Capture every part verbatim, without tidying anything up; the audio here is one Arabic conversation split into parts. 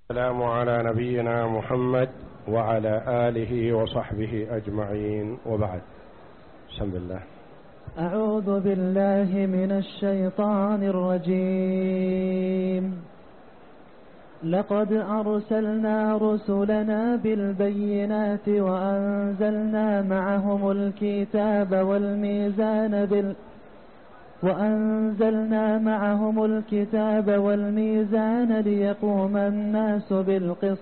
السلام على نبينا محمد وعلى آله وصحبه أجمعين، وبعد. بسم الله. أعوذ بالله من الشيطان الرجيم. لقد أرسلنا رسلنا بالبينات وأنزلنا معهم الكتاب والميزان بال وأنزلنا معهم الكتاب والميزان ليقوم الناس بالقسط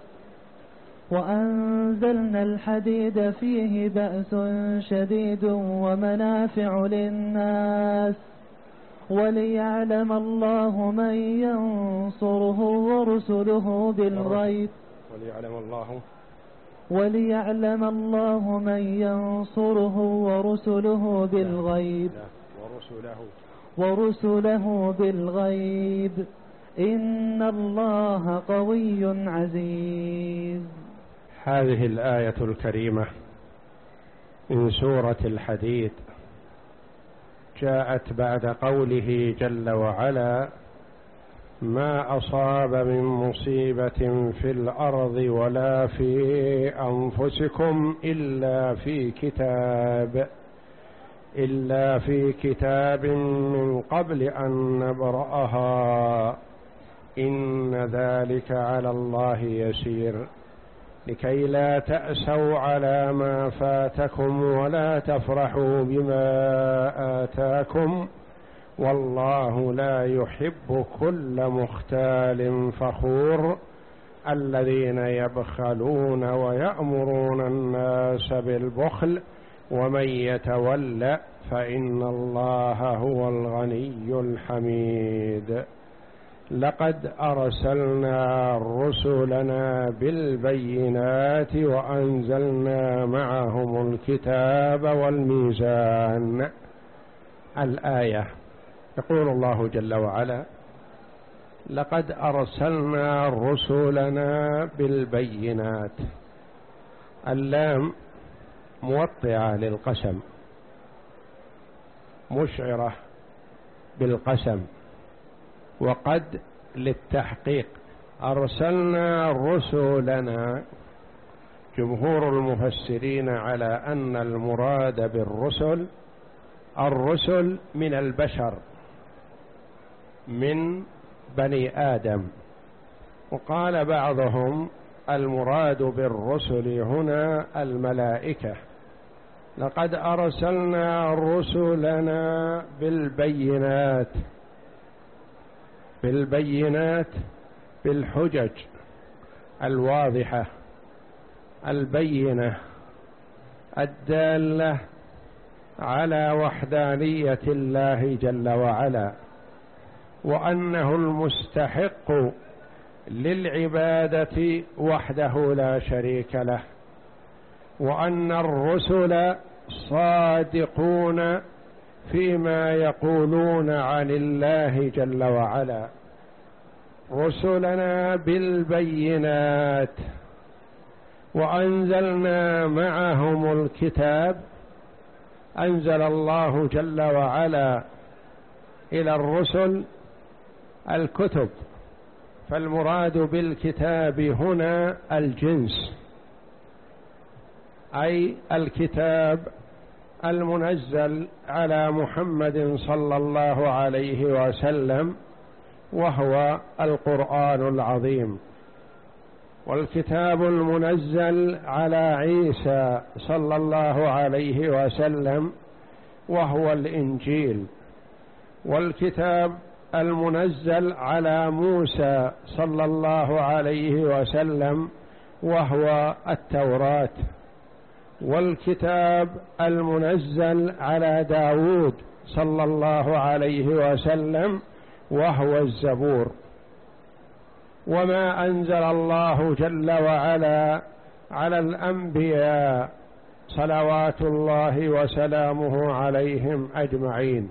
وأنزلنا الحديد فيه بأس شديد ومنافع للناس وليعلم الله من ينصره ورسله بالغيب وليعلم الله وليعلم الله من ينصره ورسله بالغيب ورسله ورسله بالغيب إن الله قوي عزيز. هذه الآية الكريمة من سورة الحديد جاءت بعد قوله جل وعلا: ما أصاب من مصيبة في الأرض ولا في أنفسكم إلا في كتاب إلا في كتاب من قبل أن نبرأها إن ذلك على الله يسير لكي لا تأسوا على ما فاتكم ولا تفرحوا بما آتاكم والله لا يحب كل مختال فخور الذين يبخلون ويأمرون الناس بالبخل ومن يتولى فإن الله هو الغني الحميد. لقد أرسلنا رسلنا بالبينات وأنزلنا معهم الكتاب والميزان. الآية يقول الله جل وعلا: لقد أرسلنا رسلنا بالبينات. اللام موطئة للقسم مشعرة بالقسم، وقد للتحقيق. أرسلنا رسلنا. جمهور المفسرين على أن المراد بالرسل الرسل من البشر من بني آدم، وقال بعضهم المراد بالرسل هنا الملائكة. لقد أرسلنا رسلنا بالبينات بالبينات بالحجج الواضحة البينة الدالة على وحدانية الله جل وعلا وأنه المستحق للعبادة وحده لا شريك له، وأن الرسل صادقون فيما يقولون عن الله جل وعلا. رسلنا بالبينات وأنزلنا معهم الكتاب. أنزل الله جل وعلا إلى الرسل الكتب، فالمراد بالكتاب هنا الجنس، أي الكتاب المنزل على محمد صلى الله عليه وسلم وهو القرآن العظيم، والكتاب المنزل على عيسى صلى الله عليه وسلم وهو الإنجيل، والكتاب المنزل على موسى صلى الله عليه وسلم وهو التوراة، والكتاب المنزل على داود صلى الله عليه وسلم وهو الزبور. وما أنزل الله جل وعلا على الأنبياء صلوات الله وسلامه عليهم أجمعين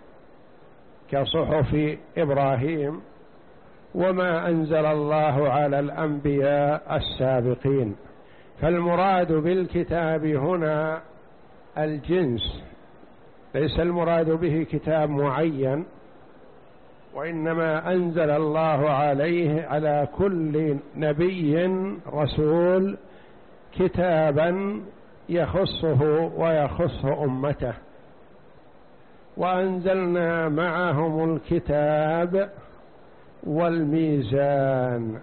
كصحف إبراهيم، وما أنزل الله على الأنبياء السابقين. فالمراد بالكتاب هنا الجنس، ليس المراد به كتاب معين، وإنما أنزل الله عليه على كل نبي رسول كتابا يخصه ويخص أمته، وأنزلنا معهم الكتاب والميزان.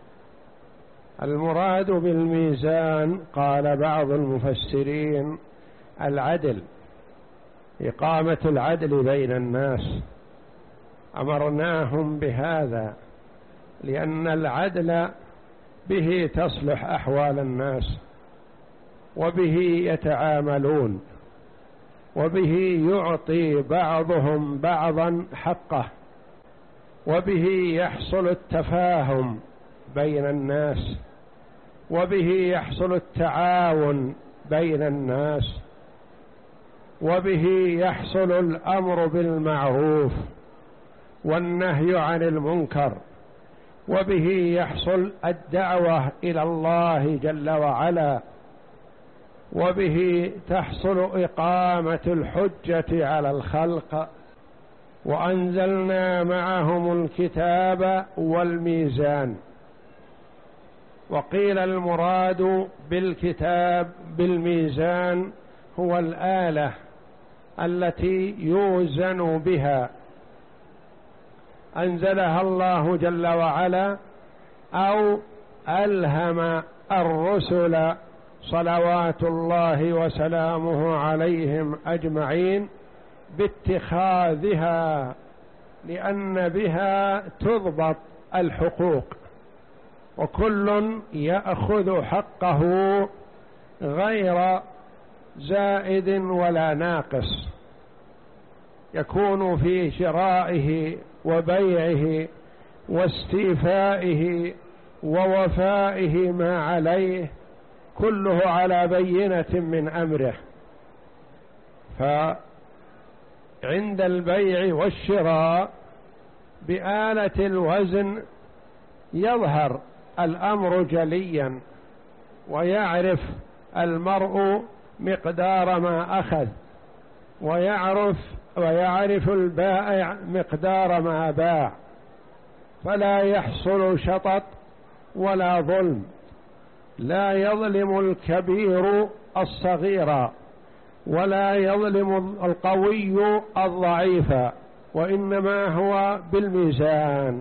المراد بالميزان قال بعض المفسرين العدل، إقامة العدل بين الناس، أمرناهم بهذا لأن العدل به تصلح أحوال الناس، وبه يتعاملون، وبه يعطي بعضهم بعضا حقه، وبه يحصل التفاهم بين الناس، وبه يحصل التعاون بين الناس، وبه يحصل الأمر بالمعروف والنهي عن المنكر، وبه يحصل الدعوة إلى الله جل وعلا، وبه تحصل إقامة الحجة على الخلق. وأنزلنا معهم الكتاب والميزان. وقيل المراد بالكتاب بالميزان هو الآلة التي يوزن بها، أنزلها الله جل وعلا أو ألهم الرسل صلوات الله وسلامه عليهم أجمعين باتخاذها، لأن بها تضبط الحقوق، وكل يأخذ حقه غير زائد ولا ناقص، يكون في شرائه وبيعه واستيفائه ووفائه ما عليه كله على بينة من أمره. فعند البيع والشراء بآلة الوزن يظهر الأمر جليا، ويعرف المرء مقدار ما أخذ، ويعرف ويعرف البائع مقدار ما باع، فلا يحصل شطط ولا ظلم، لا يظلم الكبير الصغير، ولا يظلم القوي الضعيف، وإنما هو بالميزان.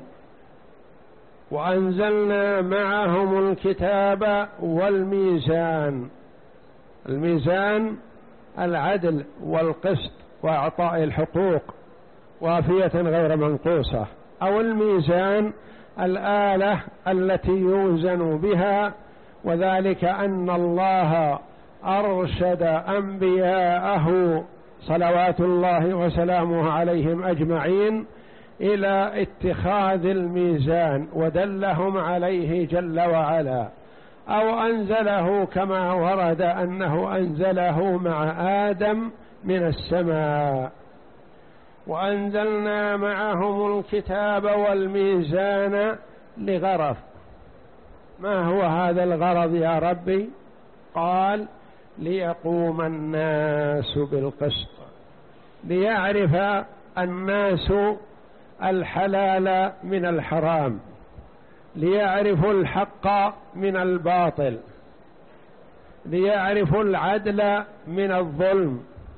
وأنزلنا معهم الكتاب والميزان. الميزان العدل والقسط وإعطاء الحقوق وافية غير منقوصة، أو الميزان الآلة التي يوزن بها، وذلك أن الله أرشد أنبياءه صلوات الله وسلامه عليهم أجمعين إلى اتخاذ الميزان، ودلهم عليه جل وعلا، أو أنزله كما ورد أنه أنزله مع آدم من السماء. وأنزلنا معهم الكتاب والميزان لغرض. ما هو هذا الغرض يا ربي؟ قال ليقوم الناس بالقسط، ليعرف الناس الحلال من الحرام، ليعرفوا الحق من الباطل، ليعرفوا العدل من الظلم،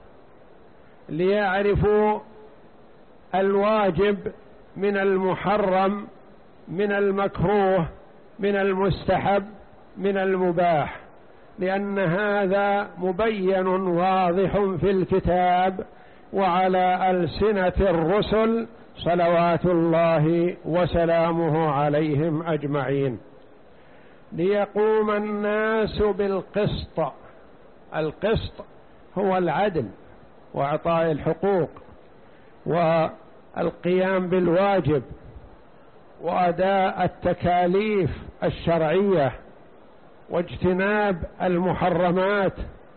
ليعرفوا الواجب من المحرم، من المكروه، من المستحب، من المباح، لأن هذا مبين واضح في الكتاب وعلى ألسنة الرسل صلوات الله وسلامه عليهم أجمعين. ليقوم الناس بالقسط. القسط هو العدل وإعطاء الحقوق والقيام بالواجب وأداء التكاليف الشرعية واجتناب المحرمات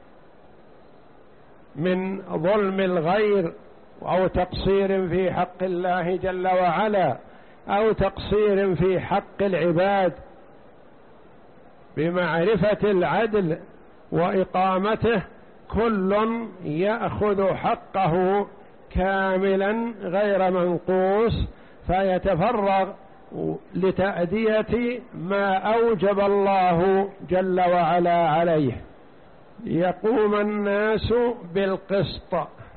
من ظلم الغير أو تقصير في حق الله جل وعلا، أو تقصير في حق العباد، بمعرفة العدل وإقامته كل يأخذ حقه كاملا غير منقوص، فيتفرغ لتأدية ما أوجب الله جل وعلا عليه، يقوم الناس بالقسط.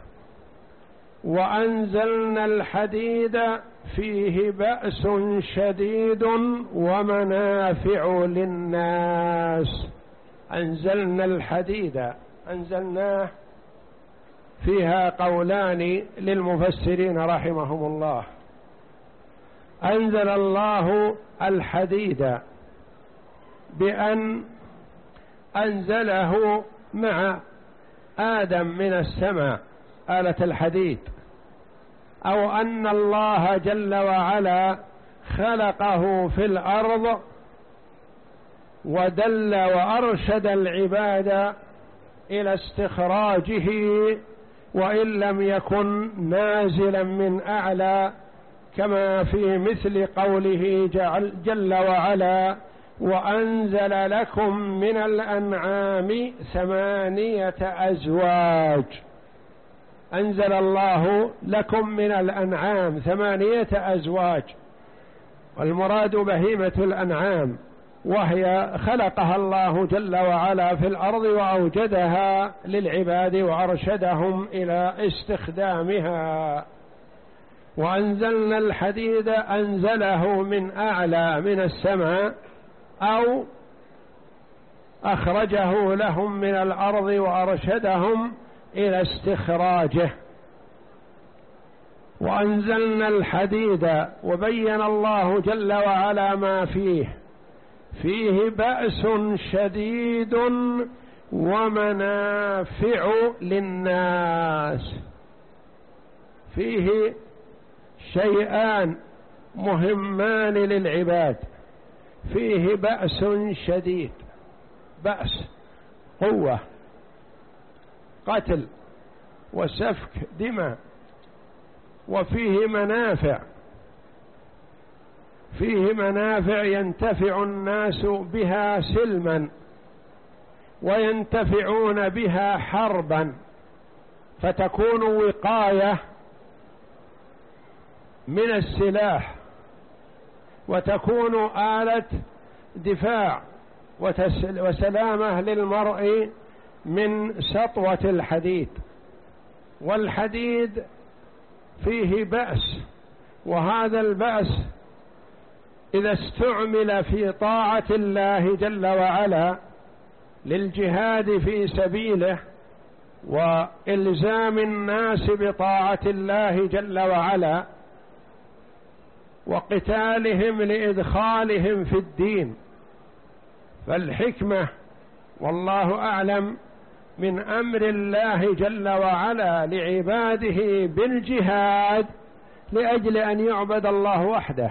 وأنزلنا الحديد فيه بأس شديد ومنافع للناس. أنزلنا الحديد، أنزلناه فيها قولان للمفسرين رحمهم الله. أنزل الله الحديد بأن أنزله مع آدم من السماء آلة الحديد، أو أن الله جل وعلا خلقه في الأرض ودل وأرشد العباد إلى استخراجه، وإن لم يكن نازلا من أعلى، كما في مثل قوله جل وعلا: وأنزل لكم من الأنعام ثمانية أزواج. أنزل الله لكم من الأنعام ثمانية أزواج، والمراد بهيمة الأنعام، وهي خلقها الله جل وعلا في الأرض وأوجدها للعباد وأرشدهم إلى استخدامها. وأنزلنا الحديد أنزله من أعلى من السماء، أو أخرجه لهم من الأرض وأرشدهم إلى استخراجه. وأنزلنا الحديد، وبين الله جل وعلا ما فيه، فيه بأس شديد ومنافع للناس. فيه شيئان مهمان للعباد. فيه بأس شديد، بأس قوة، قتل وسفك دماء. وفيه منافع، فيه منافع ينتفع الناس بها سلما، وينتفعون بها حربا، فتكون وقاية من السلاح، وتكون آلة دفاع وسلامة للمرء من سطوة الحديد. والحديد فيه بأس، وهذا البأس إذا استعمل في طاعة الله جل وعلا للجهاد في سبيله وإلزام الناس بطاعة الله جل وعلا وقتالهم لإدخالهم في الدين، فالحكمة والله أعلم من أمر الله جل وعلا لعباده بالجهاد لأجل أن يعبد الله وحده.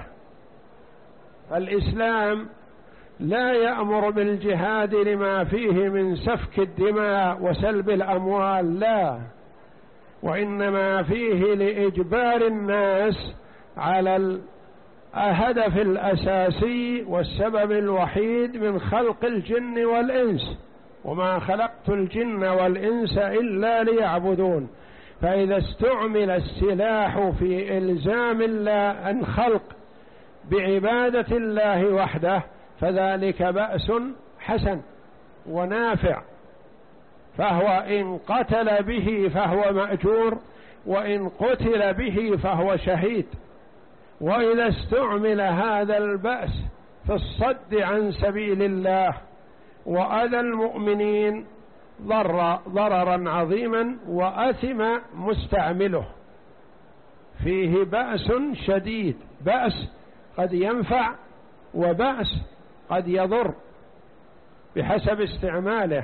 الإسلام لا يأمر بالجهاد لما فيه من سفك الدماء وسلب الأموال، لا، وإنما فيه لإجبار الناس على الهدف الأساسي والسبب الوحيد من خلق الجن والإنس: وما خلقت الجن والإنس إلا ليعبدون. فإذا استعمل السلاح في إلزام الله الخلق بعبادة الله وحده فذلك بأس حسن ونافع، فهو إن قتل به فهو مأجور، وإن قتل به فهو شهيد. وإذا استعمل هذا البأس في الصد عن سبيل الله وأذى المؤمنين ضر ضررا عظيما وأثم مستعمله. فيه بأس شديد، بأس قد ينفع وبأس قد يضر بحسب استعماله.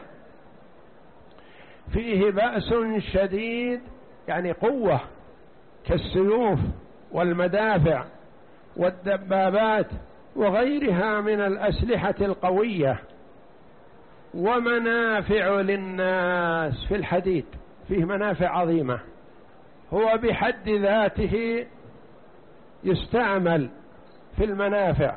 فيه بأس شديد يعني قوة كالسيوف والمدافع والدبابات وغيرها من الأسلحة القوية. ومنافع للناس، في الحديد فيه منافع عظيمة، هو بحد ذاته يستعمل في المنافع،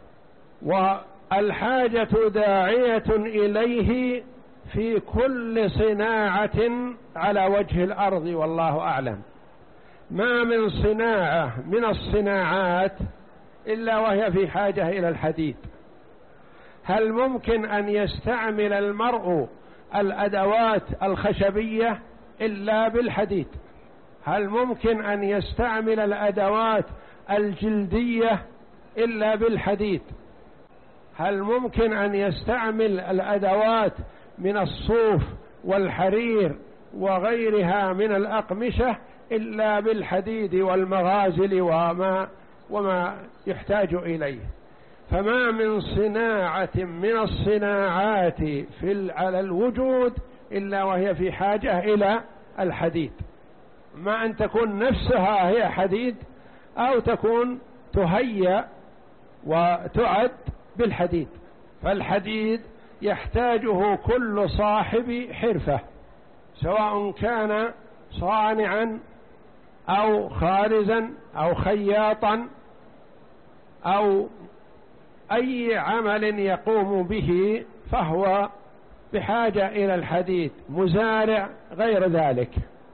والحاجة داعية إليه في كل صناعة على وجه الأرض والله أعلم. ما من صناعة من الصناعات إلا وهي في حاجة إلى الحديد. هل ممكن أن يستعمل المرء الأدوات الخشبية إلا بالحديد؟ هل ممكن أن يستعمل الأدوات الجلدية إلا بالحديد؟ هل ممكن أن يستعمل الأدوات من الصوف والحرير وغيرها من الأقمشة إلا بالحديد والمغازل وما, وما يحتاج إليه؟ فما من صناعة من الصناعات في على الوجود إلا وهي في حاجة إلى الحديد، ما أن تكون نفسها هي حديد أو تكون تهيأ وتعد بالحديد. فالحديد يحتاجه كل صاحب حرفة، سواء كان صانعا أو خارزا أو خياطا أو أي عمل يقوم به فهو بحاجة إلى الحديد، مزارع غير ذلك.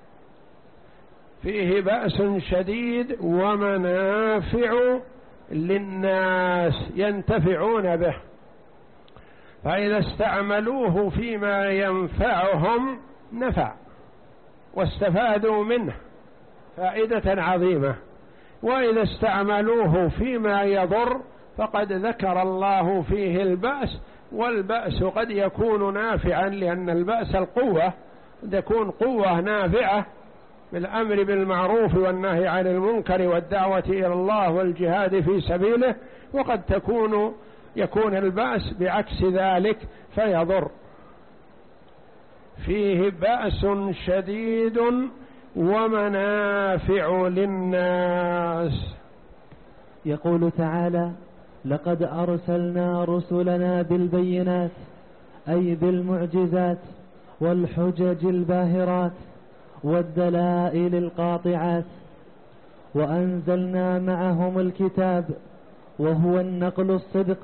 فيه بأس شديد ومنافع للناس ينتفعون به، فإذا استعملوه فيما ينفعهم نفع واستفادوا منه فائدة عظيمة، وإذا استعملوه فيما يضر فقد ذكر الله فيه البأس، والبأس قد يكون نافعا، لأن البأس القوة تكون قوة نافعة بالأمر بالمعروف والنهي عن المنكر والدعوة إلى الله والجهاد في سبيله، وقد تكون يكون البأس بعكس ذلك فيضر. فيه بأس شديد ومنافع للناس. يقول تعالى: لقد أرسلنا رسلنا بالبينات، أي بالمعجزات والحجج الباهرات والدلائل القاطعات، وأنزلنا معهم الكتاب وهو النقل الصدق،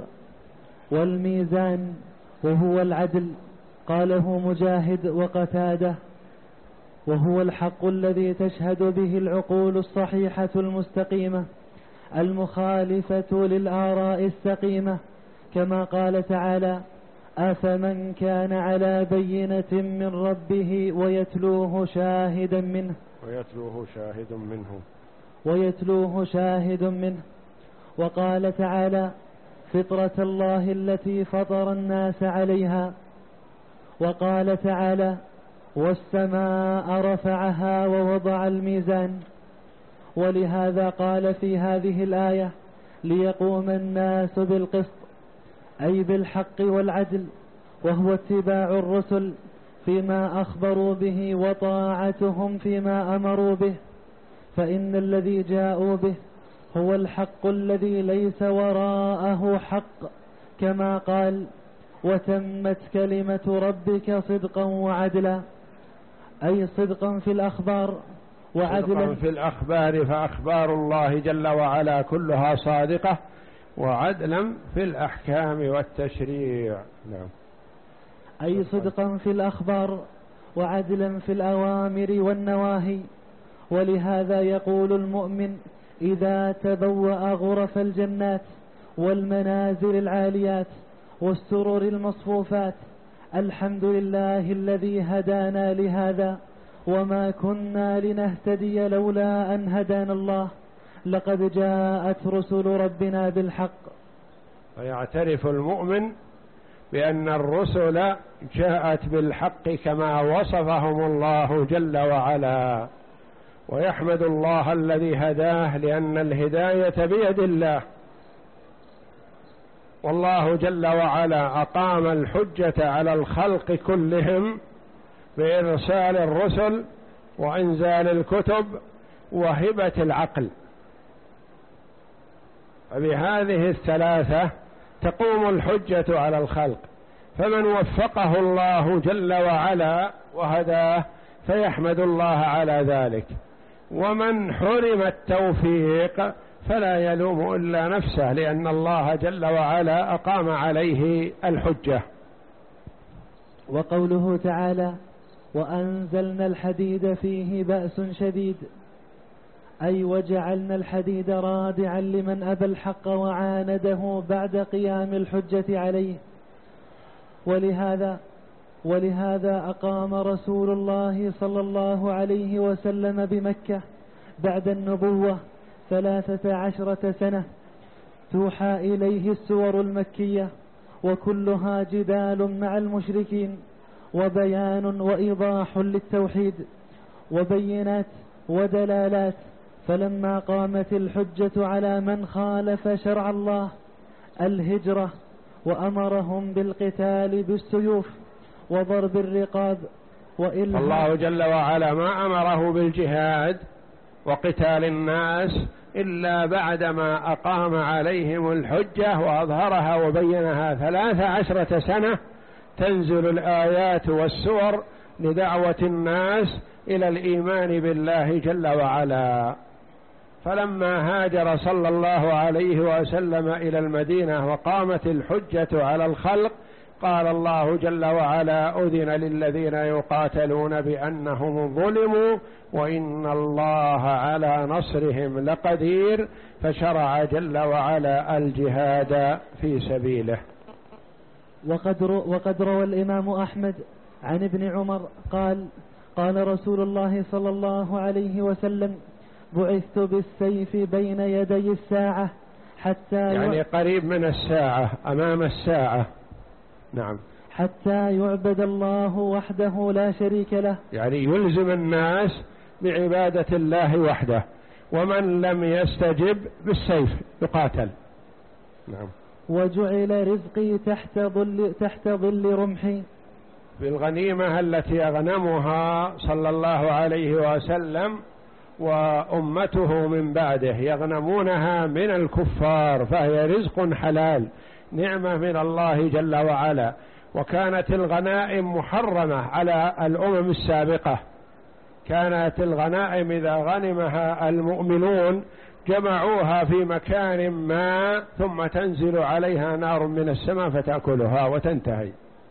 والميزان وهو العدل، قاله مجاهد وقتاده، وهو الحق الذي تشهد به العقول الصحيحة المستقيمة المخالفة للآراء السقيمة، كما قال تعالى: أفمن كان على بينة من ربه ويتلوه شاهدا منه ويتلوه شاهد منه ويتلوه شاهد منه وقال تعالى: فطرة الله التي فطر الناس عليها. وقال تعالى: والسماء رفعها ووضع الميزان. ولهذا قال في هذه الآية: ليقوم الناس بالقسط، أي بالحق والعدل، وهو اتباع الرسل فيما أخبروا به وطاعتهم فيما أمروا به، فإن الذي جاءوا به هو الحق الذي ليس وراءه حق، كما قال: وتمت كلمة ربك صدقا وعدلا، أي صدقا في الأخبار وعدلا صدقا في الأخبار، فأخبار الله جل وعلا كلها صادقة، وعدلا في الأحكام والتشريع. نعم. أي صدقا في الأخبار وعدلا في الأوامر والنواهي. ولهذا يقول المؤمن إذا تبوأ غرف الجنات والمنازل العاليات والسرر المصفوفات: الحمد لله الذي هدانا لهذا وما كنا لنهتدي لولا أن هدانا الله، لقد جاءت رسل ربنا بالحق. ويعترف المؤمن بأن الرسل جاءت بالحق كما وصفهم الله جل وعلا، ويحمد الله الذي هداه، لأن الهداية بيد الله، والله جل وعلا أقام الحجة على الخلق كلهم بإرسال الرسل وإنزال الكتب وهبة العقل. فبهذه الثلاثة تقوم الحجة على الخلق، فمن وفقه الله جل وعلا وهداه فيحمد الله على ذلك، ومن حرم التوفيق فلا يلوم إلا نفسه، لأن الله جل وعلا أقام عليه الحجة. وقوله تعالى: وأنزلنا الحديد فيه بأس شديد، أي وجعلنا الحديد رادعا لمن أبى الحق وعانده بعد قيام الحجة عليه. ولهذا ولهذا أقام رسول الله صلى الله عليه وسلم بمكة بعد النبوة ثلاثة عشرة سنة توحى إليه السور المكية، وكلها جدال مع المشركين وبيان وإيضاح للتوحيد وبينات ودلالات. فلما قامت الحجة على من خالف شرع الله الهجرة، وأمرهم بالقتال بالسيوف وضرب الرقاب. وإلا الله جل وعلا ما أمره بالجهاد وقتال الناس إلا بعدما أقام عليهم الحجة وأظهرها وبينها ثلاث عشرة سنة تنزل الآيات والسور لدعوة الناس إلى الإيمان بالله جل وعلا. فلما هاجر صلى الله عليه وسلم إلى المدينة وقامت الحجة على الخلق قال الله جل وعلا: أذن للذين يقاتلون بأنهم ظلموا وإن الله على نصرهم لقدير، فشرع جل وعلا الجهاد في سبيله. وقد, رو وقد روى الإمام أحمد عن ابن عمر قال: قال رسول الله صلى الله عليه وسلم: بعثت بالسيف بين يدي الساعة حتى يعني قريب من الساعة، أمام الساعة. نعم. حتى يعبد الله وحده لا شريك له، يعني يلزم الناس بعبادة الله وحده، ومن لم يستجب بالسيف يقاتل. نعم. وجعل رزقي تحت ظل تحت ظل رمحي. بالغنيمة التي أغنمها صلى الله عليه وسلم وأمته من بعده يغنمونها من الكفار، فهي رزق حلال، نعمة من الله جل وعلا. وكانت الغنائم محرمة على الأمم السابقة، كانت الغنائم إذا غنمها المؤمنون جمعوها في مكان ما ثم تنزل عليها نار من السماء فتأكلها وتنتهي.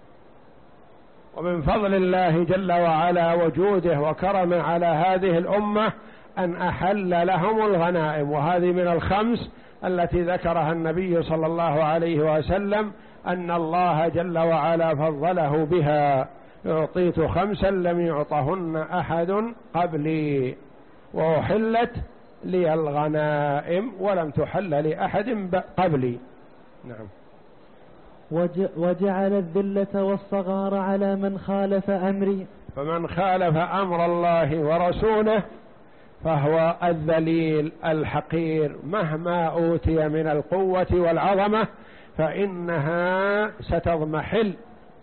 ومن فضل الله جل وعلا وجوده وكرمه على هذه الأمة أن أحل لهم الغنائم، وهذه من الخمس التي ذكرها النبي صلى الله عليه وسلم أن الله جل وعلا فضله بها: أعطيت خمسا لم يعطهن أحد قبلي، وأحلت لي الغنائم ولم تحل لأحد قبلي. نعم. وجعل الذلة والصغار على من خالف أمري، فمن خالف أمر الله ورسوله فهو الذليل الحقير مهما أوتي من القوة والعظمة، فإنها ستضمحل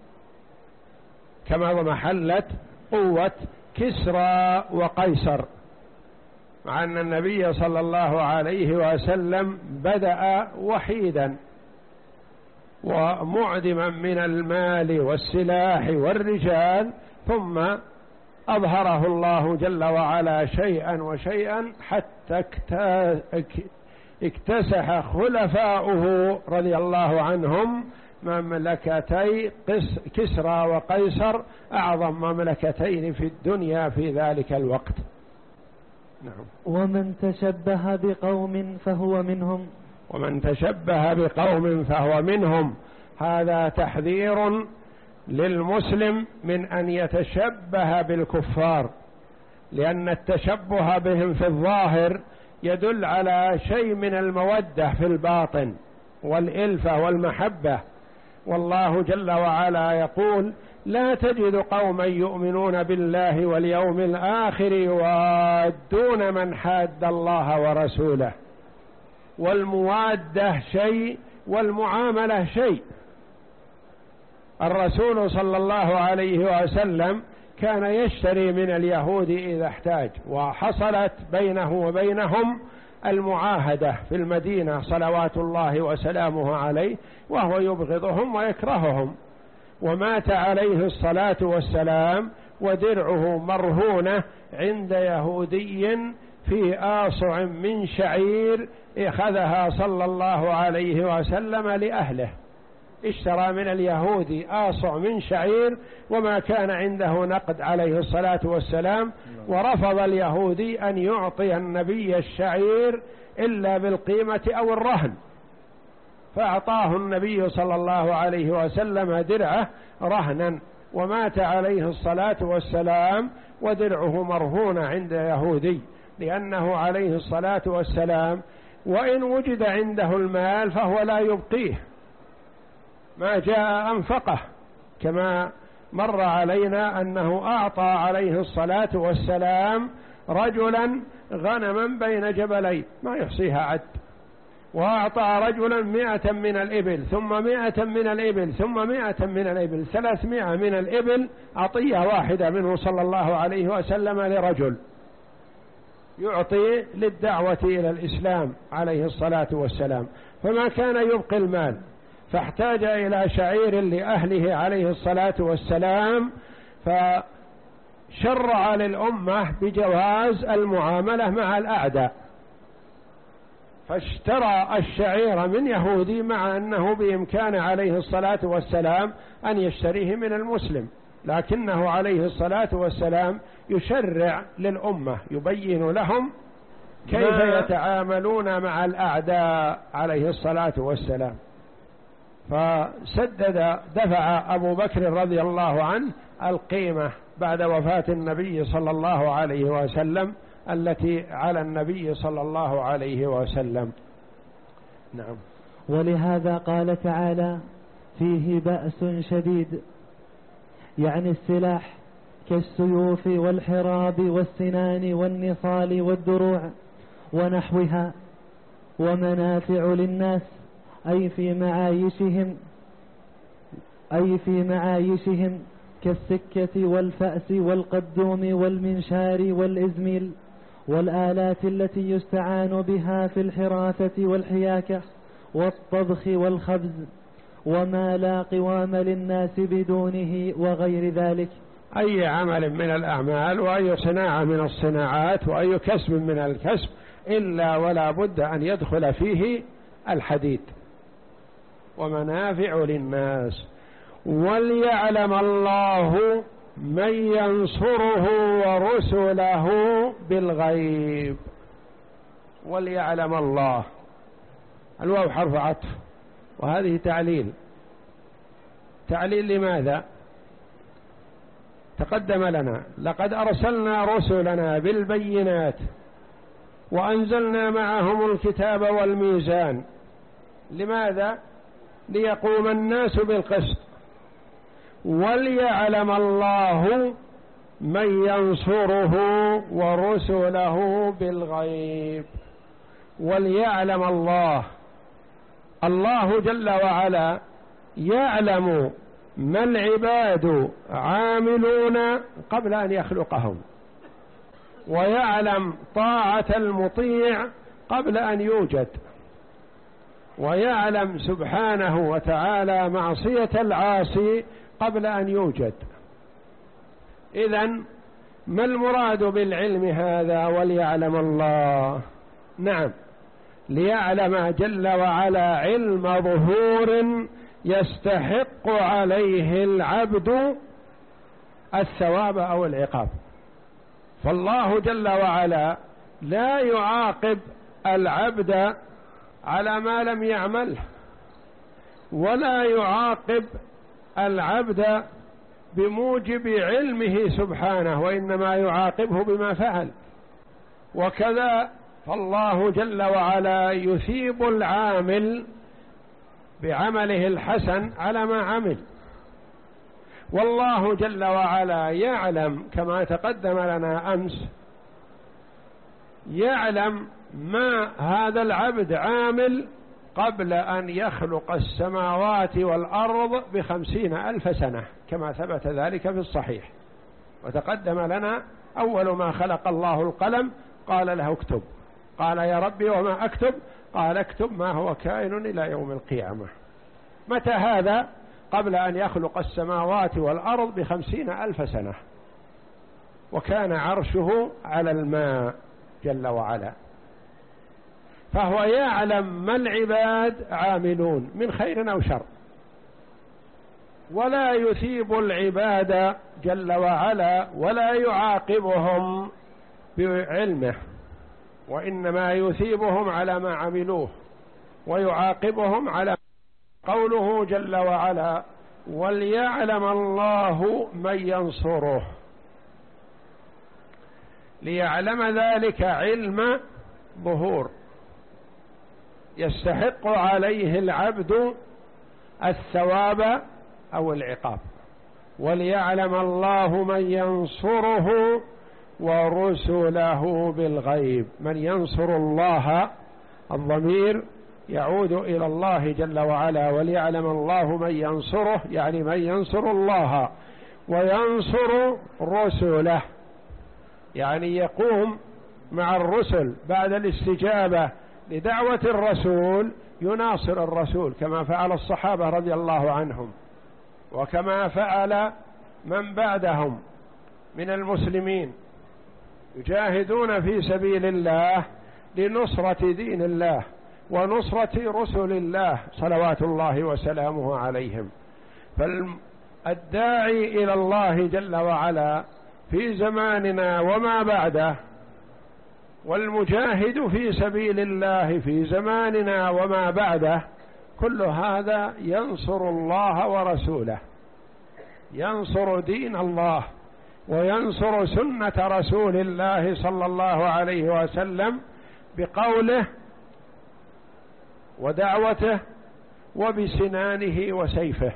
كما ضمحلت قوة كسرى وقيصر، مع أن النبي صلى الله عليه وسلم بدأ وحيدا ومعدما من المال والسلاح والرجال، ثم أظهره الله جل وعلا شيئا وشيئا حتى اكتسح خلفاؤه رضي الله عنهم مملكتي كسرى وقيصر، أعظم مملكتين في الدنيا في ذلك الوقت. نعم. ومن تشبه بقوم فهو منهم. ومن تشبه بقوم فهو منهم، هذا تحذير للمسلم من أن يتشبه بالكفار، لأن التشبه بهم في الظاهر يدل على شيء من المودة في الباطن والإلفة والمحبة. والله جل وعلا يقول: لا تجد قوما يؤمنون بالله واليوم الآخر يوادون من حاد الله ورسوله. والموادة شيء والمعاملة شيء. الرسول صلى الله عليه وسلم كان يشتري من اليهود إذا احتاج، وحصلت بينه وبينهم المعاهدة في المدينة صلوات الله وسلامه عليه، وهو يبغضهم ويكرههم، ومات عليه الصلاة والسلام ودرعه مرهونة عند يهودي في آصع من شعير أخذها صلى الله عليه وسلم لأهله، اشترى من اليهودي آصع من شعير وما كان عنده نقد عليه الصلاة والسلام، ورفض اليهودي أن يعطي النبي الشعير إلا بالقيمة أو الرهن، فأعطاه النبي صلى الله عليه وسلم درعه رهنا، ومات عليه الصلاة والسلام ودرعه مرهونة عند يهودي، لأنه عليه الصلاة والسلام وإن وجد عنده المال فهو لا يبقيه، ما جاء أنفقه، كما مر علينا أنه أعطى عليه الصلاة والسلام رجلا غنما بين جبلين ما يحصيها عد، وأعطى رجلا مئة من الإبل ثم مئة من الإبل ثم مئة من الإبل، ثلاثمائة من الإبل عطية واحدة منه صلى الله عليه وسلم لرجل يعطي للدعوة إلى الإسلام عليه الصلاة والسلام، فما كان يبقي المال، فاحتاج إلى شعير لأهله عليه الصلاة والسلام، فشرع للأمة بجواز المعاملة مع الأعداء، فاشترى الشعير من يهودي مع أنه بإمكان عليه الصلاة والسلام أن يشتريه من المسلم، لكنه عليه الصلاة والسلام يشرع للأمة يبين لهم كيف يتعاملون مع الأعداء عليه الصلاة والسلام. فسدد دفع أبو بكر رضي الله عنه القيمة بعد وفاة النبي صلى الله عليه وسلم التي على النبي صلى الله عليه وسلم. نعم. ولهذا قال تعالى فيه بأس شديد، يعني السلاح كالسيوف والحراب والسنان والنصال والدروع ونحوها، ومنافع للناس أي في معايشهم أي في معايشهم كالسكة والفأس والقدوم والمنشار والإزميل والآلات التي يستعان بها في الحراثة والحياكة والطبخ والخبز، وما لا قوام للناس بدونه وغير ذلك. أي عمل من الأعمال وأي صناعة من الصناعات وأي كسب من الكسب إلا ولا بد أن يدخل فيه الحديد. ومنافع للناس، وليعلم الله من ينصره ورسله بالغيب. وليعلم الله، الواو حرف عطف وهذه تعليل. تعليل لماذا؟ تقدم لنا لقد أرسلنا رسلنا بالبينات وأنزلنا معهم الكتاب والميزان. لماذا؟ ليقوم الناس بالقسط. وليعلم الله من ينصره ورسله بالغيب. وليعلم الله، الله جل وعلا يعلم ما العباد عاملون قبل أن يخلقهم، ويعلم طاعة المطيع قبل أن يوجد، ويعلم سبحانه وتعالى معصية العاصي قبل أن يوجد. إذن ما المراد بالعلم هذا؟ وليعلم الله، نعم، ليعلم جل وعلا علم ظهور يستحق عليه العبد الثواب أو العقاب. فالله جل وعلا لا يعاقب العبد على ما لم يعمله، ولا يعاقب العبد بموجب علمه سبحانه، وإنما يعاقبه بما فعل. وكذا فالله جل وعلا يثيب العامل بعمله الحسن على ما عمل. والله جل وعلا يعلم كما تقدم لنا أمس، يعلم ما هذا العبد عامل قبل أن يخلق السماوات والأرض بخمسين ألف سنة، كما ثبت ذلك في الصحيح. وتقدم لنا أول ما خلق الله القلم قال له اكتب، قال يا ربي وما أكتب؟ قال اكتب ما هو كائن إلى يوم القيامة. متى هذا؟ قبل أن يخلق السماوات والأرض بخمسين ألف سنة، وكان عرشه على الماء جل وعلا. فهو يعلم ما العباد عاملون من خير أو شر، ولا يثيب العباد جل وعلا ولا يعاقبهم بعلمه، وإنما يثيبهم على ما عملوه ويعاقبهم على قوله جل وعلا وليعلم الله من ينصره، ليعلم ذلك علم ظهور يستحق عليه العبد الثواب أو العقاب. وليعلم الله من ينصره ورسله بالغيب. من ينصر الله الضمير يعود إلى الله جل وعلا، وليعلم الله من ينصره يعني من ينصر الله وينصر رسله، يعني يقوم مع الرسل بعد الاستجابة لدعوة الرسول يناصر الرسول كما فعل الصحابة رضي الله عنهم، وكما فعل من بعدهم من المسلمين يجاهدون في سبيل الله لنصرة دين الله ونصرة رسل الله صلوات الله وسلامه عليهم. فالداعي إلى الله جل وعلا في زماننا وما بعده، والمجاهد في سبيل الله في زماننا وما بعده، كل هذا ينصر الله ورسوله، ينصر دين الله وينصر سنة رسول الله صلى الله عليه وسلم بقوله ودعوته وبسنانه وسيفه.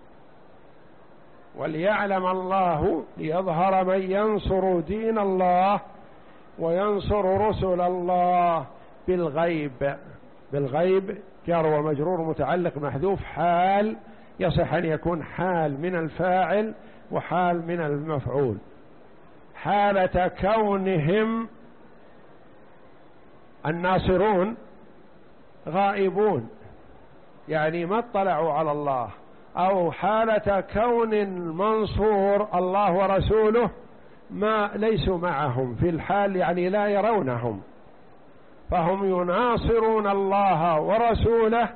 وليعلم الله ليظهر من ينصر دين الله وينصر رسل الله بالغيب. بالغيب جار ومجرور متعلق محذوف حال، يصح أن يكون حال من الفاعل وحال من المفعول، حالة كونهم الناصرون غائبون يعني ما اطلعوا على الله، أو حالة كون المنصور الله ورسوله ما ليسوا معهم في الحال يعني لا يرونهم، فهم يناصرون الله ورسوله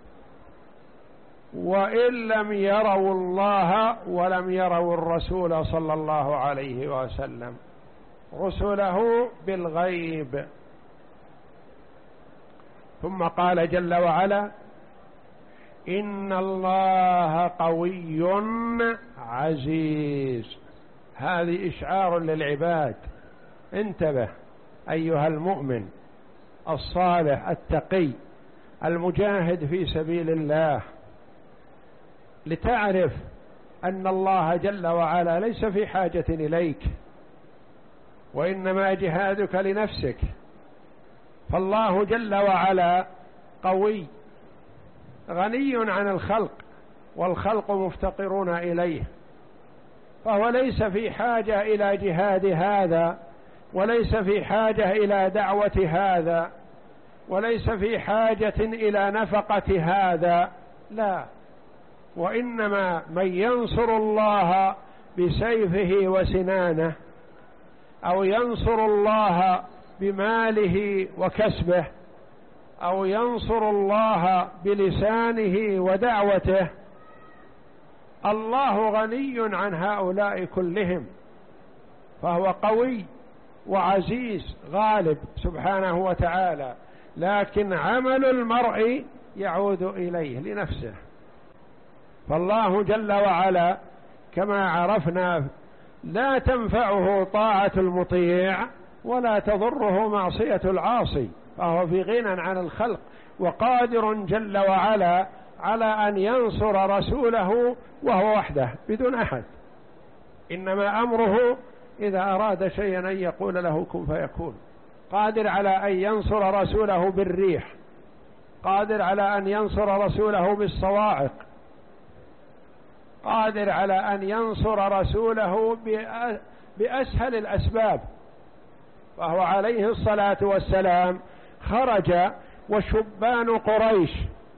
وإن لم يروا الله ولم يروا الرسول صلى الله عليه وسلم، رسله بالغيب. ثم قال جل وعلا إن الله قوي عزيز. هذه إشعار للعباد، انتبه أيها المؤمن الصالح التقي المجاهد في سبيل الله، لتعرف أن الله جل وعلا ليس في حاجة إليك، وإنما جهادك لنفسك. فالله جل وعلا قوي غني عن الخلق، والخلق مفتقرون إليه، فهو ليس في حاجة إلى جهاد هذا، وليس في حاجة إلى دعوة هذا، وليس في حاجة إلى نفقة هذا، لا، وإنما من ينصر الله بسيفه وسنانه، أو ينصر الله بماله وكسبه، أو ينصر الله بلسانه ودعوته، الله غني عن هؤلاء كلهم، فهو قوي وعزيز غالب سبحانه وتعالى، لكن عمل المرء يعود إليه لنفسه. فالله جل وعلا كما عرفنا لا تنفعه طاعة المطيع ولا تضره معصية العاصي، فهو في غنى عن الخلق، وقادر جل وعلا على أن ينصر رسوله وهو وحده بدون أحد. إنما أمره إذا أراد شيئا أن يقول له كن فيكون. قادر على أن ينصر رسوله بالريح، قادر على أن ينصر رسوله بالصواعق، قادر على أن ينصر رسوله بأسهل الأسباب. وهو عليه الصلاة والسلام خرج وشبان قريش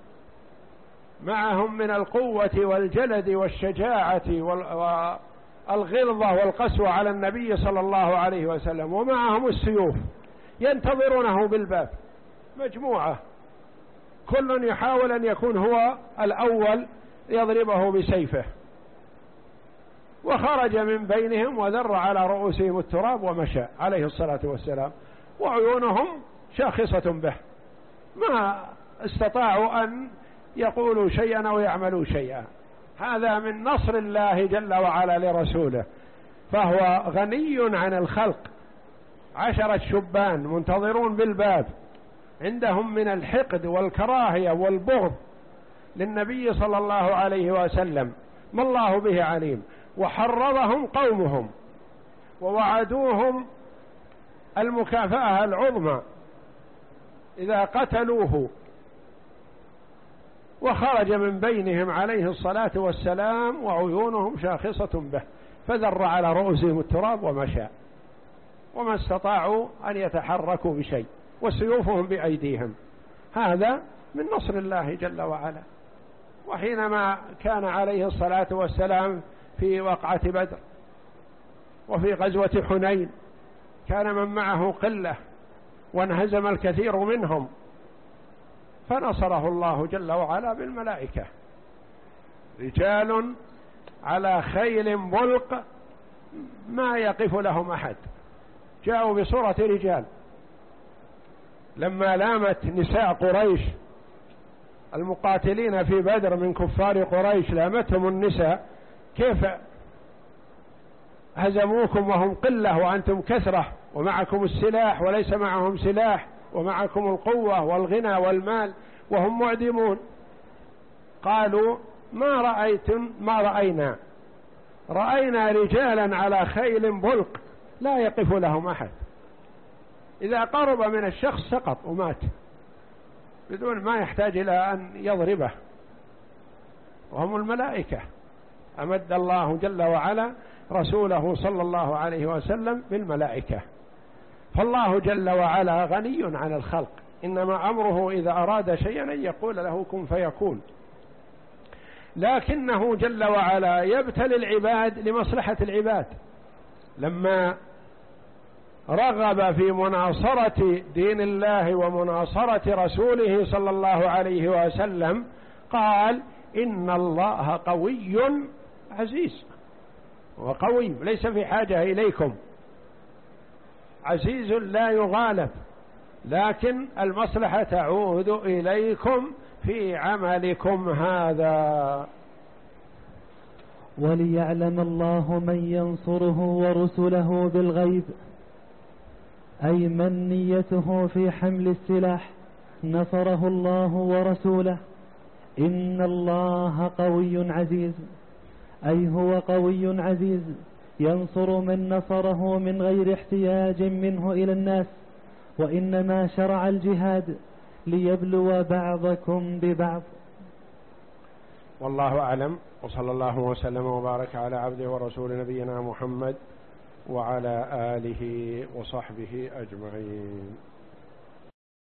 معهم من القوة والجلد والشجاعة والغلظة والقسوة على النبي صلى الله عليه وسلم، ومعهم السيوف ينتظرونه بالباب، مجموعة كل يحاول أن يكون هو الأول يضربه بسيفه، وخرج من بينهم وذر على رؤوسهم التراب ومشى عليه الصلاة والسلام، وعيونهم شاخصة به، ما استطاعوا أن يقولوا شيئا أو يعملوا شيئا. هذا من نصر الله جل وعلا لرسوله، فهو غني عن الخلق. عشرة شبان منتظرون بالباب عندهم من الحقد والكراهية والبغض للنبي صلى الله عليه وسلم، ما الله به عليم، وحرضهم قومهم ووعدوهم المكافأة العظمى إذا قتلوه، وخرج من بينهم عليه الصلاة والسلام وعيونهم شاخصة به، فذر على رؤوسهم التراب ومشى، وما استطاعوا أن يتحركوا بشيء، وسيوفهم بأيديهم. هذا من نصر الله جل وعلا. وحينما كان عليه الصلاة والسلام في وقعة بدر وفي غزوة حنين، كان من معه قلة وانهزم الكثير منهم، فنصره الله جل وعلا بالملائكة، رجال على خيل بلق ما يقف لهم أحد، جاءوا بصورة رجال. لما لامت نساء قريش المقاتلين في بدر من كفار قريش، لامتهم النساء، كيف هزموكم وهم قلة وأنتم كثرة ومعكم السلاح وليس معهم سلاح، ومعكم القوة والغنى والمال وهم معدمون؟ قالوا ما رأيتم ما رأينا رأينا رجالا على خيل بلق لا يقف لهم أحد، إذا قرب من الشخص سقط ومات بدون ما يحتاج إلى أن يضربه، وهم الملائكة. أمد الله جل وعلا رسوله صلى الله عليه وسلم بالملائكة. فالله جل وعلا غني عن الخلق، إنما أمره إذا أراد شيئا أن يقول له كن فيكون، لكنه جل وعلا يبتلي العباد لمصلحة العباد. لما رغب في مناصرة دين الله ومناصرة رسوله صلى الله عليه وسلم قال إن الله قوي عزيز، وقوي ليس في حاجة إليكم، عزيز لا يغالب، لكن المصلحة تعود إليكم في عملكم هذا. وليعلم الله من ينصره ورسله بالغيب، أي من نيته في حمل السلاح نصره الله ورسوله. إن الله قوي عزيز، أي هو قوي عزيز ينصر من نصره من غير احتياج منه إلى الناس، وإنما شرع الجهاد ليبلو بعضكم ببعض. والله أعلم، وصلى الله وسلم وبارك على عبده ورسول نبينا محمد وعلى آله وصحبه أجمعين.